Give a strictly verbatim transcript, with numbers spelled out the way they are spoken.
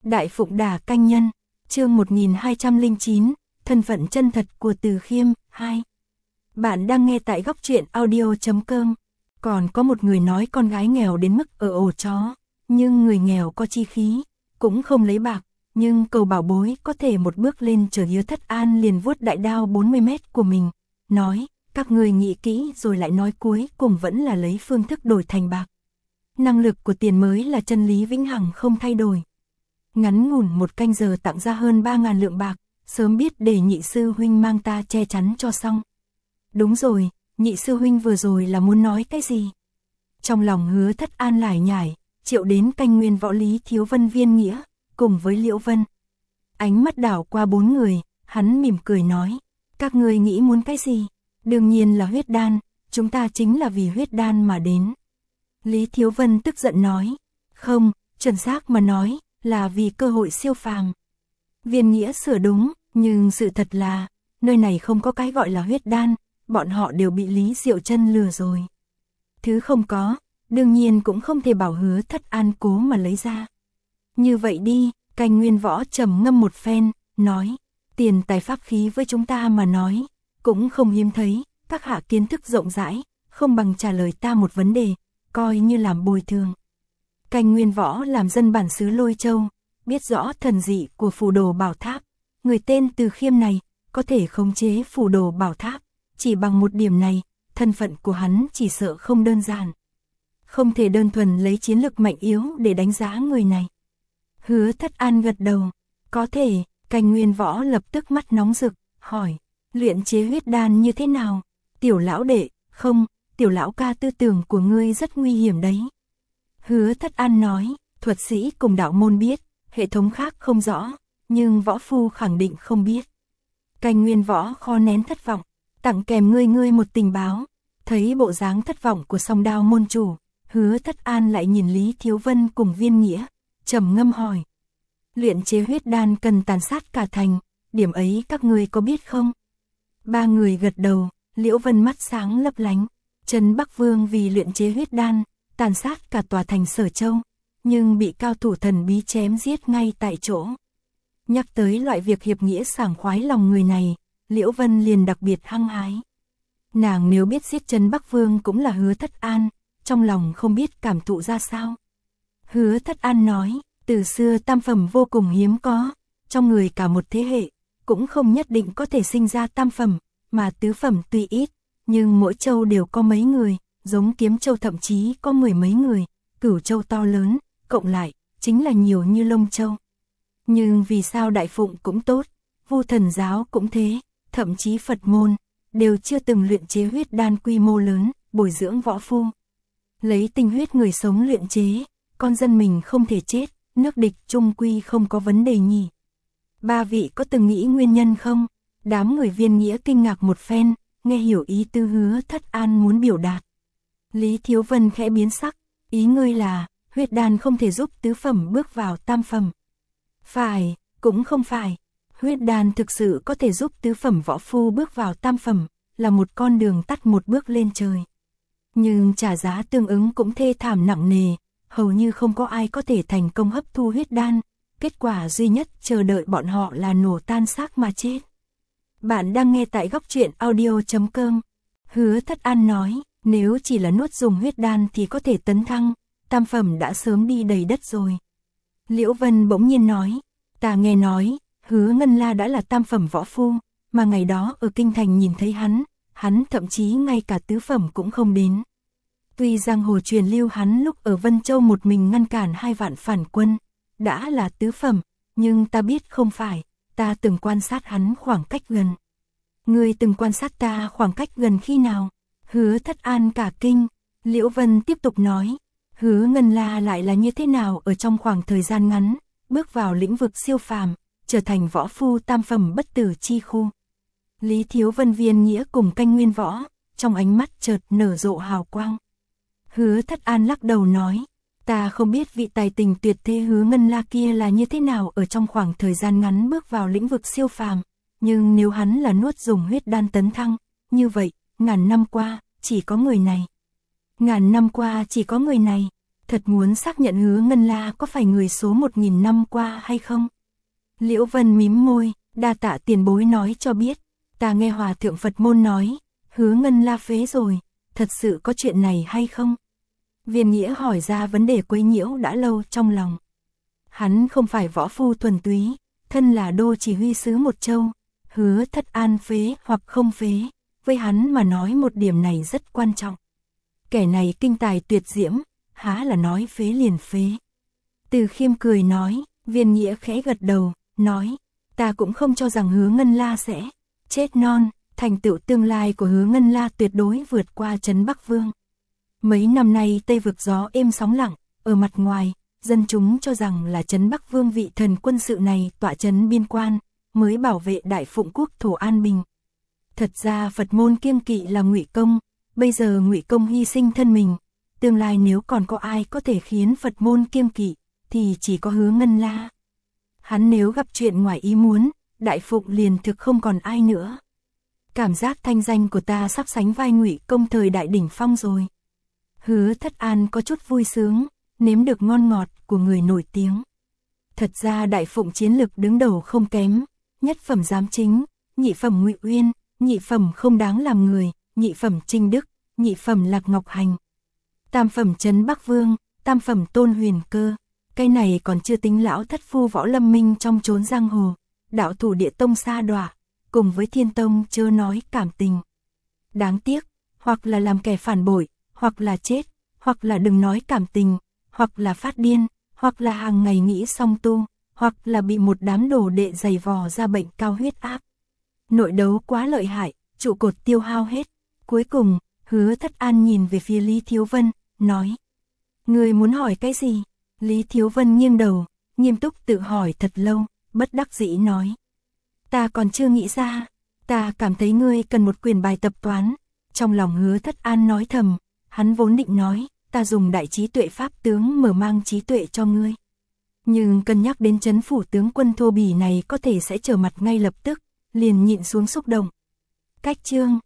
Đại Phụng Đà Canh Nhân, chương một nghìn hai trăm lẻ chín, thân phận chân thật của Từ Khiêm, hai. Bạn đang nghe tại góc truyện audio chấm com. Còn có một người nói con gái nghèo đến mức ở ổ chó, nhưng người nghèo có chi khí, cũng không lấy bạc, nhưng cầu bảo bối có thể một bước lên chờ. Hứa Thất An liền vuốt đại đao bốn mươi mét của mình, nói, các người nghĩ kỹ rồi lại nói cuối cùng vẫn là lấy phương thức đổi thành bạc. Năng lực của tiền mới là chân lý vĩnh hằng không thay đổi. Ngắn ngủn một canh giờ tặng ra hơn ba ngàn lượng bạc, sớm biết để nhị sư huynh mang ta che chắn cho xong. Đúng rồi, nhị sư huynh vừa rồi là muốn nói cái gì? Trong lòng Hứa Thất An lải nhải, triệu đến canh nguyên võ Lý Thiếu Vân Viên Nghĩa, cùng với Liễu Vân. Ánh mắt đảo qua bốn người, hắn mỉm cười nói, các người nghĩ muốn cái gì? Đương nhiên là huyết đan, chúng ta chính là vì huyết đan mà đến. Lý Thiếu Vân tức giận nói, không, chuẩn xác mà nói, là vì cơ hội siêu phàm. Viên Nghĩa sửa đúng, nhưng sự thật là, nơi này không có cái gọi là huyết đan, bọn họ đều bị Lý Diệu Chân lừa rồi. Thứ không có, đương nhiên cũng không thể bảo Hứa Thất An cố mà lấy ra. Như vậy đi, canh nguyên võ trầm ngâm một phen, nói, tiền tài pháp khí với chúng ta mà nói, cũng không hiếm thấy, các hạ kiến thức rộng rãi, không bằng trả lời ta một vấn đề, coi như làm bồi thường. Canh nguyên võ làm dân bản xứ Lôi Châu, biết rõ thần dị của phù đồ bảo tháp, người tên Từ Khiêm này, có thể khống chế phù đồ bảo tháp, chỉ bằng một điểm này, thân phận của hắn chỉ sợ không đơn giản. Không thể đơn thuần lấy chiến lực mạnh yếu để đánh giá người này. Hứa Thất An gật đầu, có thể, canh nguyên võ lập tức mắt nóng rực, hỏi, luyện chế huyết đan như thế nào? Tiểu lão đệ, không, tiểu lão ca tư tưởng của ngươi rất nguy hiểm đấy. Hứa Thất An nói, thuật sĩ cùng đạo môn biết, hệ thống khác không rõ, nhưng võ phu khẳng định không biết. Canh nguyên võ khó nén thất vọng, tặng kèm ngươi ngươi một tình báo. Thấy bộ dáng thất vọng của Song Đao môn chủ, Hứa Thất An lại nhìn Lý Thiếu Vân cùng Viên Nghĩa, trầm ngâm hỏi. Luyện chế huyết đan cần tàn sát cả thành, điểm ấy các ngươi có biết không? Ba người gật đầu, Liễu Vân mắt sáng lấp lánh. Trấn Bắc Vương vì luyện chế huyết đan, tàn sát cả tòa thành Sở Châu, nhưng bị cao thủ thần bí chém giết ngay tại chỗ. Nhắc tới loại việc hiệp nghĩa sảng khoái lòng người này, Liễu Vân liền đặc biệt hăng hái. Nàng nếu biết giết Trấn Bắc Vương cũng là Hứa Thất An, trong lòng không biết cảm thụ ra sao. Hứa Thất An nói, từ xưa tam phẩm vô cùng hiếm có, trong người cả một thế hệ, cũng không nhất định có thể sinh ra tam phẩm, mà tứ phẩm tuy ít, nhưng mỗi châu đều có mấy người, giống Kiếm Châu thậm chí có mười mấy người, Cửu Châu to lớn, cộng lại, chính là nhiều như Lông Châu. Nhưng vì sao Đại Phụng cũng tốt, Vu Thần Giáo cũng thế, thậm chí Phật môn, đều chưa từng luyện chế huyết đan quy mô lớn, bồi dưỡng võ phu. Lấy tinh huyết người sống luyện chế, con dân mình không thể chết, nước địch chung quy không có vấn đề nhỉ. Ba vị có từng nghĩ nguyên nhân không? Đám người Viên Nghĩa kinh ngạc một phen, nghe hiểu ý tư Hứa Thất An muốn biểu đạt. Lý Thiếu Vân khẽ biến sắc, ý ngươi là, huyết đan không thể giúp tứ phẩm bước vào tam phẩm. Phải, cũng không phải. Huyết đan thực sự có thể giúp tứ phẩm võ phu bước vào tam phẩm, là một con đường tắt một bước lên trời. Nhưng trả giá tương ứng cũng thê thảm nặng nề, hầu như không có ai có thể thành công hấp thu huyết đan, kết quả duy nhất chờ đợi bọn họ là nổ tan xác mà chết. Bạn đang nghe tại góc truyện audio chấm com. Hứa Thất An nói, nếu chỉ là nuốt dùng huyết đan thì có thể tấn thăng, tam phẩm đã sớm đi đầy đất rồi. Liễu Vân bỗng nhiên nói, ta nghe nói, Hứa Ngân La đã là tam phẩm võ phu, mà ngày đó ở Kinh Thành nhìn thấy hắn, hắn thậm chí ngay cả tứ phẩm cũng không đến. Tuy giang hồ truyền lưu hắn lúc ở Vân Châu một mình ngăn cản hai vạn phản quân, đã là tứ phẩm, nhưng ta biết không phải, ta từng quan sát hắn khoảng cách gần. Ngươi từng quan sát ta khoảng cách gần khi nào? Hứa Thất An cả kinh, Liễu Vân tiếp tục nói, Hứa Ngân La lại là như thế nào ở trong khoảng thời gian ngắn, bước vào lĩnh vực siêu phàm, trở thành võ phu tam phẩm bất tử chi khu. Lý Thiếu Vân Viên Nghĩa cùng canh nguyên võ, trong ánh mắt chợt nở rộ hào quang. Hứa Thất An lắc đầu nói, ta không biết vị tài tình tuyệt thế Hứa Ngân La kia là như thế nào ở trong khoảng thời gian ngắn bước vào lĩnh vực siêu phàm, nhưng nếu hắn là nuốt dùng huyết đan tấn thăng, như vậy, ngàn năm qua, chỉ có người này. Ngàn năm qua chỉ có người này. Thật muốn xác nhận Hứa Ngân La có phải người số một nghìn năm qua hay không? Liễu Vân mím môi, đa tạ tiền bối nói cho biết. Ta nghe Hòa thượng Phật môn nói, Hứa Ngân La phế rồi, thật sự có chuyện này hay không? Viên Nghĩa hỏi ra vấn đề quấy nhiễu đã lâu trong lòng. Hắn không phải võ phu thuần túy, thân là đô chỉ huy sứ một châu, Hứa Thất An phế hoặc không phế, với hắn mà nói một điểm này rất quan trọng. Kẻ này kinh tài tuyệt diễm, há là nói phế liền phế. Từ Khiêm cười nói, Viên Nghĩa khẽ gật đầu, nói, ta cũng không cho rằng Hứa Ngân La sẽ chết non, thành tựu tương lai của Hứa Ngân La tuyệt đối vượt qua Trấn Bắc Vương. Mấy năm nay Tây vực gió êm sóng lặng, ở mặt ngoài, dân chúng cho rằng là Trấn Bắc Vương vị thần quân sự này tọa trấn biên quan, mới bảo vệ Đại Phụng quốc thổ an bình. Thật ra Phật môn kiêng kỵ là Ngụy Công, bây giờ Ngụy Công hy sinh thân mình, tương lai nếu còn có ai có thể khiến Phật môn kiêng kỵ, thì chỉ có Hứa Ngân La. Hắn nếu gặp chuyện ngoài ý muốn, Đại Phụng liền thực không còn ai nữa. Cảm giác thanh danh của ta sắp sánh vai Ngụy Công thời đại đỉnh phong rồi. Hứa Thất An có chút vui sướng, nếm được ngon ngọt của người nổi tiếng. Thật ra Đại Phụng chiến lực đứng đầu không kém, nhất phẩm Giám Chính, nhị phẩm Ngụy Uyên, nhị phẩm Không Đáng Làm Người, nhị phẩm Trinh Đức, nhị phẩm Lạc Ngọc Hành, tam phẩm Trấn Bắc Vương, tam phẩm Tôn Huyền Cơ. Cái này còn chưa tính lão thất phu Võ Lâm Minh trong chốn giang hồ, đạo thủ Địa Tông Sa Đọa, cùng với Thiên Tông chớ nói cảm tình. Đáng tiếc, hoặc là làm kẻ phản bội, hoặc là chết, hoặc là đừng nói cảm tình, hoặc là phát điên, hoặc là hàng ngày nghĩ song tu, hoặc là bị một đám đồ đệ giày vò ra bệnh cao huyết áp. Nội đấu quá lợi hại, trụ cột tiêu hao hết. Cuối cùng, Hứa Thất An nhìn về phía Lý Thiếu Vân, nói: Người muốn hỏi cái gì? Lý Thiếu Vân nghiêng đầu, nghiêm túc tự hỏi thật lâu, bất đắc dĩ nói: Ta còn chưa nghĩ ra, ta cảm thấy ngươi cần một quyền bài tập toán. Trong lòng Hứa Thất An nói thầm, hắn vốn định nói, ta dùng đại trí tuệ pháp tướng mở mang trí tuệ cho ngươi. Nhưng cân nhắc đến trấn phủ tướng quân thô bỉ này có thể sẽ trở mặt ngay lập tức, liền nhịn xuống xúc động. Cách chương